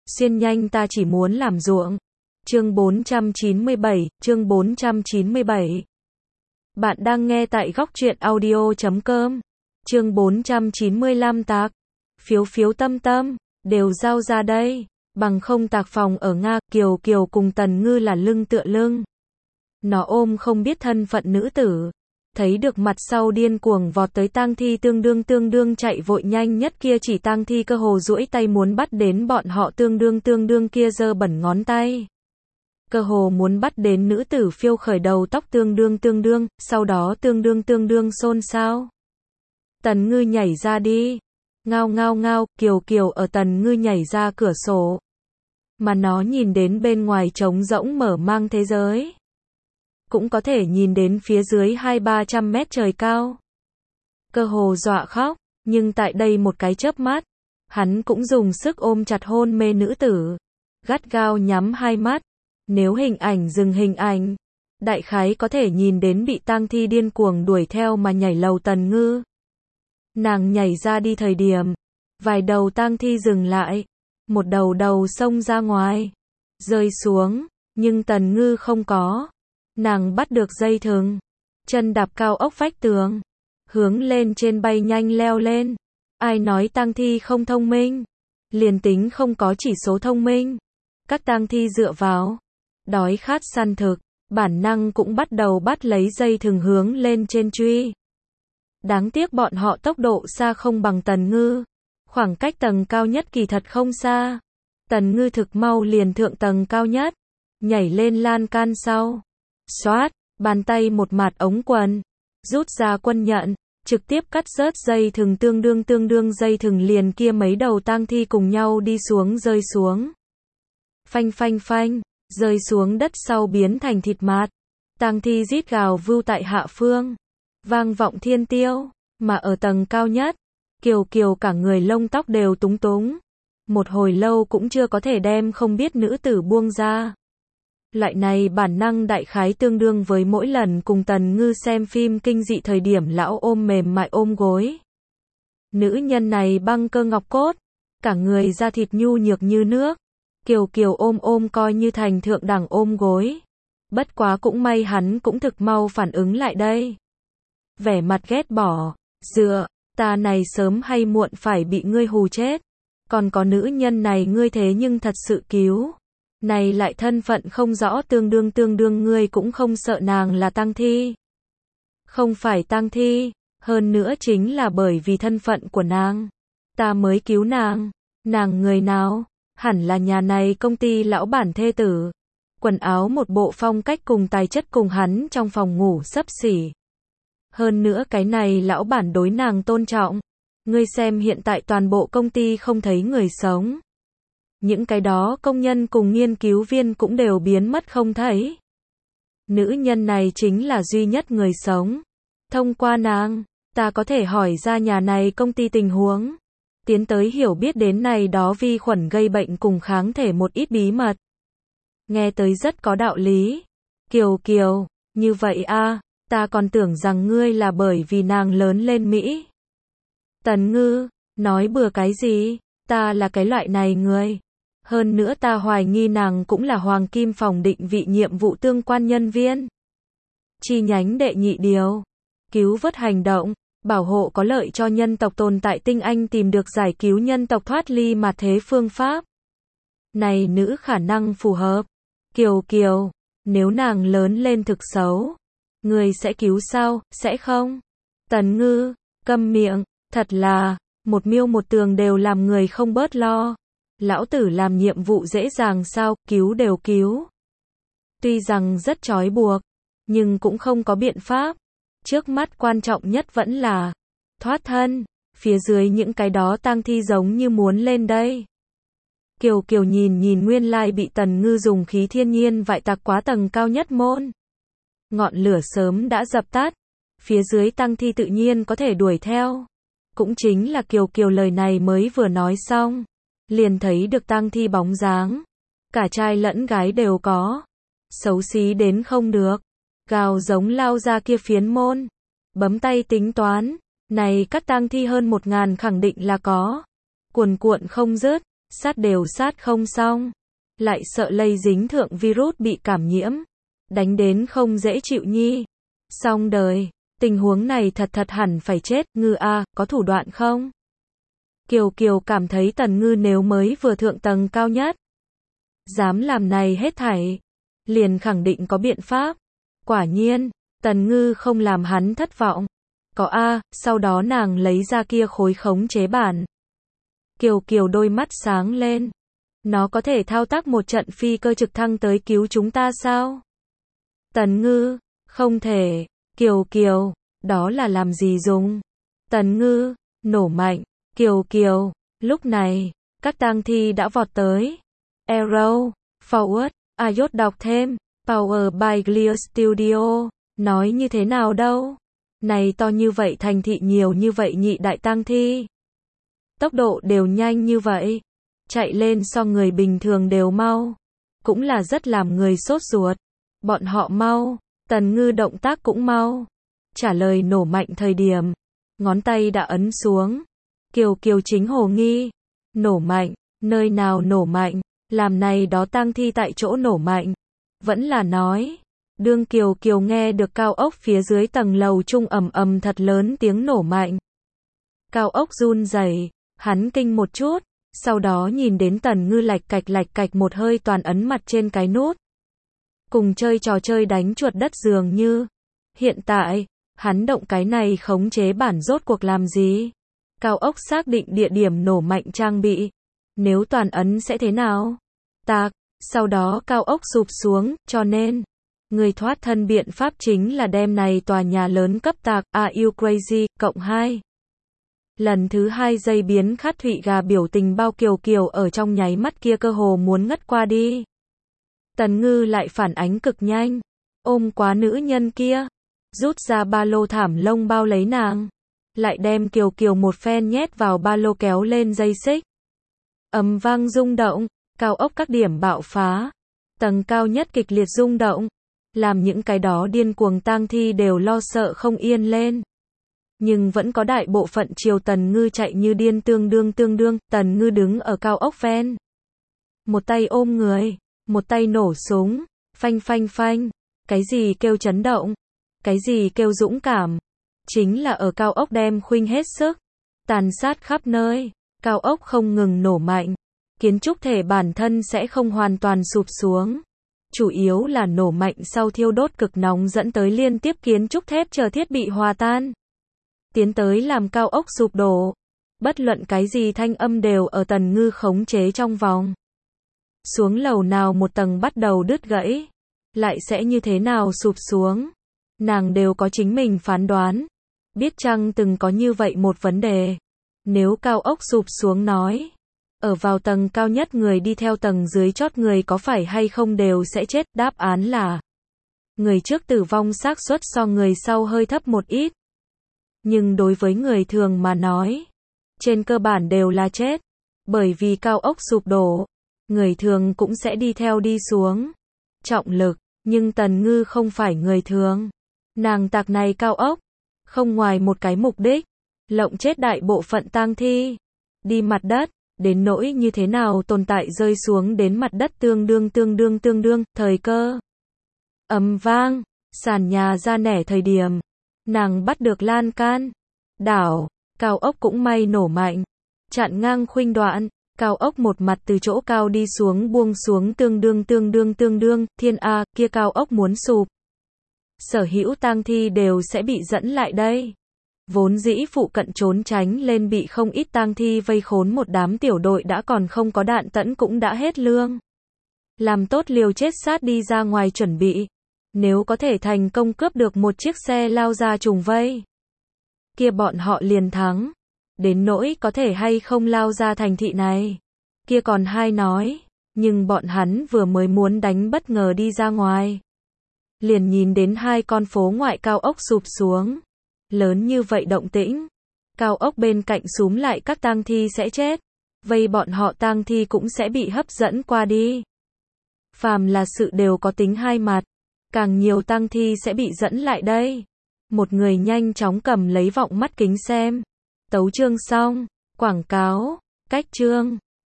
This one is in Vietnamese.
Xuyên nhanh ta chỉ muốn làm ruộng. Chương 497, chương 497. Bạn đang nghe tại góc truyện audio.com. Chương 495 tạc. Phiếu phiếu tâm tâm, đều giao ra đây. Bằng không tạc phòng ở Nga, Kiều Kiều cùng Tần Ngư là lưng tựa lưng. Nó ôm không biết thân phận nữ tử. Thấy được mặt sau điên cuồng vọt tới tang thi tương đương chạy vội nhanh nhất kia chỉ tang thi cơ hồ duỗi tay muốn bắt đến bọn họ tương đương kia giơ bẩn ngón tay. Cơ hồ muốn bắt đến nữ tử phiêu khởi đầu tóc tương đương, sau đó tương đương xôn xao. Tần Ngư nhảy ra đi. Ngao ngao ngao, Kiều Kiều ở Tần Ngư nhảy ra cửa sổ. Mà nó nhìn đến bên ngoài trống rỗng mở mang thế giới. Cũng có thể nhìn đến phía dưới 200-300 mét trời cao. Cơ hồ dọa khóc, nhưng tại đây một cái chớp mắt, hắn cũng dùng sức ôm chặt hôn mê nữ tử. Gắt gao nhắm hai mắt, nếu hình ảnh dừng hình ảnh, đại khái có thể nhìn đến bị tang thi điên cuồng đuổi theo mà nhảy lầu Tần Ngư. Nàng nhảy ra đi thời điểm, vài đầu tang thi dừng lại, một đầu xông ra ngoài, rơi xuống, nhưng Tần Ngư không có. Nàng bắt được dây thừng, chân đạp cao ốc vách tường, hướng lên trên bay nhanh leo lên. Ai nói tang thi không thông minh? Liền tính không có chỉ số thông minh, các tang thi dựa vào đói khát săn thực, bản năng cũng bắt đầu bắt lấy dây thừng hướng lên trên truy. Đáng tiếc bọn họ tốc độ xa không bằng Tần Ngư, khoảng cách tầng cao nhất kỳ thật không xa. Tần Ngư thực mau liền thượng tầng cao nhất, nhảy lên lan can sau. Xoát, bàn tay một mạt ống quần, rút ra quân nhận, trực tiếp cắt rớt dây thừng tương đương dây thừng liền kia mấy đầu tang thi cùng nhau đi xuống rơi xuống. Phanh phanh phanh, rơi xuống đất sau biến thành thịt mạt. Tang thi rít gào vưu tại hạ phương, vang vọng thiên tiêu, mà ở tầng cao nhất, Kiều Kiều cả người lông tóc đều túng túng. Một hồi lâu cũng chưa có thể đem không biết nữ tử buông ra. Loại này bản năng đại khái tương đương với mỗi lần cùng Tần Ngư xem phim kinh dị thời điểm lão ôm mềm mại ôm gối. Nữ nhân này băng cơ ngọc cốt, cả người da thịt nhu nhược như nước. Kiều Kiều ôm coi như thành thượng đẳng ôm gối. Bất quá cũng may hắn cũng thực mau phản ứng lại đây. Vẻ mặt ghét bỏ, dựa, ta này sớm hay muộn phải bị ngươi hù chết. Còn có nữ nhân này ngươi thế nhưng thật sự cứu. Này lại thân phận không rõ tương đương ngươi cũng không sợ nàng là tang thi. Không phải tang thi, hơn nữa chính là bởi vì thân phận của nàng. Ta mới cứu nàng. Nàng người nào? Hẳn là nhà này công ty lão bản thê tử. Quần áo một bộ phong cách cùng tài chất cùng hắn trong phòng ngủ xấp xỉ. Hơn nữa cái này lão bản đối nàng tôn trọng. Ngươi xem hiện tại toàn bộ công ty không thấy người sống. Những cái đó công nhân cùng nghiên cứu viên cũng đều biến mất không thấy. Nữ nhân này chính là duy nhất người sống. Thông qua nàng, ta có thể hỏi ra nhà này công ty tình huống. Tiến tới hiểu biết đến này đó vi khuẩn gây bệnh cùng kháng thể một ít bí mật. Nghe tới rất có đạo lý. Kiều Kiều, như vậy a, ta còn tưởng rằng ngươi là bởi vì nàng lớn lên Mỹ. Tần Ngư, nói bừa cái gì, ta là cái loại này người. Hơn nữa ta hoài nghi nàng cũng là Hoàng Kim phòng định vị nhiệm vụ tương quan nhân viên. Chi nhánh đệ nhị điều. Cứu vớt hành động, bảo hộ có lợi cho nhân tộc tồn tại tinh anh tìm được giải cứu nhân tộc thoát ly mạt thế phương pháp. Này nữ khả năng phù hợp. Kiều Kiều, nếu nàng lớn lên thực xấu, người sẽ cứu sao, sẽ không? Tần Ngư, câm miệng, thật là, một miêu một tường đều làm người không bớt lo. Lão tử làm nhiệm vụ dễ dàng sao, cứu đều cứu. Tuy rằng rất trói buộc, nhưng cũng không có biện pháp. Trước mắt quan trọng nhất vẫn là thoát thân, phía dưới những cái đó tang thi giống như muốn lên đây. Kiều Kiều nhìn nguyên lai bị Tần Ngư dùng khí thiên nhiên vại tạc quá tầng cao nhất môn. Ngọn lửa sớm đã dập tắt, phía dưới tang thi tự nhiên có thể đuổi theo. Cũng chính là Kiều Kiều lời này mới vừa nói xong. Liền thấy được tang thi bóng dáng. Cả trai lẫn gái đều có. Xấu xí đến không được. Gào giống lao ra kia phiến môn. Bấm tay tính toán. Này các tang thi hơn 1000 khẳng định là có. Cuồn cuộn không dứt. sát đều sát không xong, lại sợ lây dính thượng virus bị cảm nhiễm, đánh đến không dễ chịu nhi. Xong đời, tình huống này thật hẳn phải chết, Ngư a, có thủ đoạn không? Kiều Kiều cảm thấy Tần Ngư nếu mới vừa thượng tầng cao nhất, dám làm này hết thảy, liền khẳng định có biện pháp. Quả nhiên, Tần Ngư không làm hắn thất vọng. Có a, sau đó nàng lấy ra kia khối khống chế bản. Kiều Kiều đôi mắt sáng lên. Nó có thể thao tác một trận phi cơ trực thăng tới cứu chúng ta sao? Tần Ngư, không thể. Kiều Kiều, đó là làm gì dùng? Tần Ngư, nổ mạnh. Kiều Kiều, lúc này, các tang thi đã vọt tới. Arrow, forward, Ayot đọc thêm. Power by Clear Studio. Nói như thế nào đâu? Này to như vậy thành thị nhiều như vậy nhị đại tang thi. Tốc độ đều nhanh như vậy. Chạy lên so người bình thường đều mau. Cũng là rất làm người sốt ruột. Bọn họ mau. Tần Ngư động tác cũng mau. Trả lời nổ mạnh thời điểm. Ngón tay đã ấn xuống. Kiều Kiều chính hồ nghi. Nổ mạnh. Nơi nào nổ mạnh? Làm này đó tang thi tại chỗ nổ mạnh. Vẫn là nói. Đương Kiều Kiều nghe được cao ốc phía dưới tầng lầu trung ầm thật lớn tiếng nổ mạnh. Cao ốc run rẩy, hắn kinh một chút, sau đó nhìn đến Tần Ngư lạch cạch một hơi toàn ấn mặt trên cái nút. Cùng chơi trò chơi đánh chuột đất dường như. Hiện tại, hắn động cái này khống chế bản rốt cuộc làm gì? Cao ốc xác định địa điểm nổ mạnh trang bị. Nếu toàn ấn sẽ thế nào? Tạc, sau đó cao ốc sụp xuống, cho nên người thoát thân biện pháp chính là đem này tòa nhà lớn cấp tạc. Are you crazy? Cộng 2. Lần thứ 2 dây biến khát thụy gà biểu tình bao Kiều Kiều ở trong nháy mắt kia cơ hồ muốn ngất qua đi. Tần Ngư lại phản ánh cực nhanh. Ôm quá nữ nhân kia. Rút ra ba lô thảm lông bao lấy nàng. Lại đem Kiều Kiều một phen nhét vào ba lô kéo lên dây xích. Ầm vang rung động. Cao ốc các điểm bạo phá. Tầng cao nhất kịch liệt rung động. Làm những cái đó điên cuồng tang thi đều lo sợ không yên lên. Nhưng vẫn có đại bộ phận chiều Tần Ngư chạy như điên tương đương. Tần Ngư đứng ở cao ốc ven. Một tay ôm người. Một tay nổ súng. Phanh. Cái gì kêu chấn động? Cái gì kêu dũng cảm? Chính là ở cao ốc đem khuynh hết sức. Tàn sát khắp nơi. Cao ốc không ngừng nổ mạnh. Kiến trúc thể bản thân sẽ không hoàn toàn sụp xuống. Chủ yếu là nổ mạnh sau thiêu đốt cực nóng dẫn tới liên tiếp kiến trúc thép chờ thiết bị hòa tan. Tiến tới làm cao ốc sụp đổ. Bất luận cái gì thanh âm đều ở Tần Ngư khống chế trong vòng. Xuống lầu nào một tầng bắt đầu đứt gãy. Lại sẽ như thế nào sụp xuống. Nàng đều có chính mình phán đoán. Biết chăng từng có như vậy một vấn đề. Nếu cao ốc sụp xuống nói. Ở vào tầng cao nhất người đi theo tầng dưới chót người có phải hay không đều sẽ chết. Đáp án là người trước tử vong xác suất so người sau hơi thấp một ít. Nhưng đối với người thường mà nói, trên cơ bản đều là chết. Bởi vì cao ốc sụp đổ, người thường cũng sẽ đi theo đi xuống. Trọng lực, nhưng Tần Ngư không phải người thường. Nàng tạc này cao ốc, không ngoài một cái mục đích, lộng chết đại bộ phận tang thi. Đi mặt đất, đến nỗi như thế nào tồn tại rơi xuống đến mặt đất tương đương, thời cơ. Ầm vang, sàn nhà ra nẻ thời điểm. Nàng bắt được lan can. Đảo, cao ốc cũng may nổ mạnh. Chặn ngang khuynh đoạn, cao ốc một mặt từ chỗ cao đi xuống buông xuống tương đương, thiên a, kia cao ốc muốn sụp. Sở hữu tang thi đều sẽ bị dẫn lại đây. Vốn dĩ phụ cận trốn tránh lên bị không ít tang thi vây khốn một đám tiểu đội đã còn không có đạn tẫn cũng đã hết lương. Làm tốt liều chết sát đi ra ngoài chuẩn bị. Nếu có thể thành công cướp được một chiếc xe lao ra trùng vây, kia bọn họ liền thắng. Đến nỗi có thể hay không lao ra thành thị này, kia còn hai nói. Nhưng bọn hắn vừa mới muốn đánh bất ngờ đi ra ngoài, liền nhìn đến hai con phố ngoại cao ốc sụp xuống. Lớn như vậy động tĩnh, cao ốc bên cạnh xúm lại các tang thi sẽ chết. Vây bọn họ tang thi cũng sẽ bị hấp dẫn qua đi. Phàm là sự đều có tính hai mặt. Càng nhiều tang thi sẽ bị dẫn lại đây. Một người nhanh chóng cầm lấy vọng mắt kính xem. Tấu chương xong. Quảng cáo. Cách chương.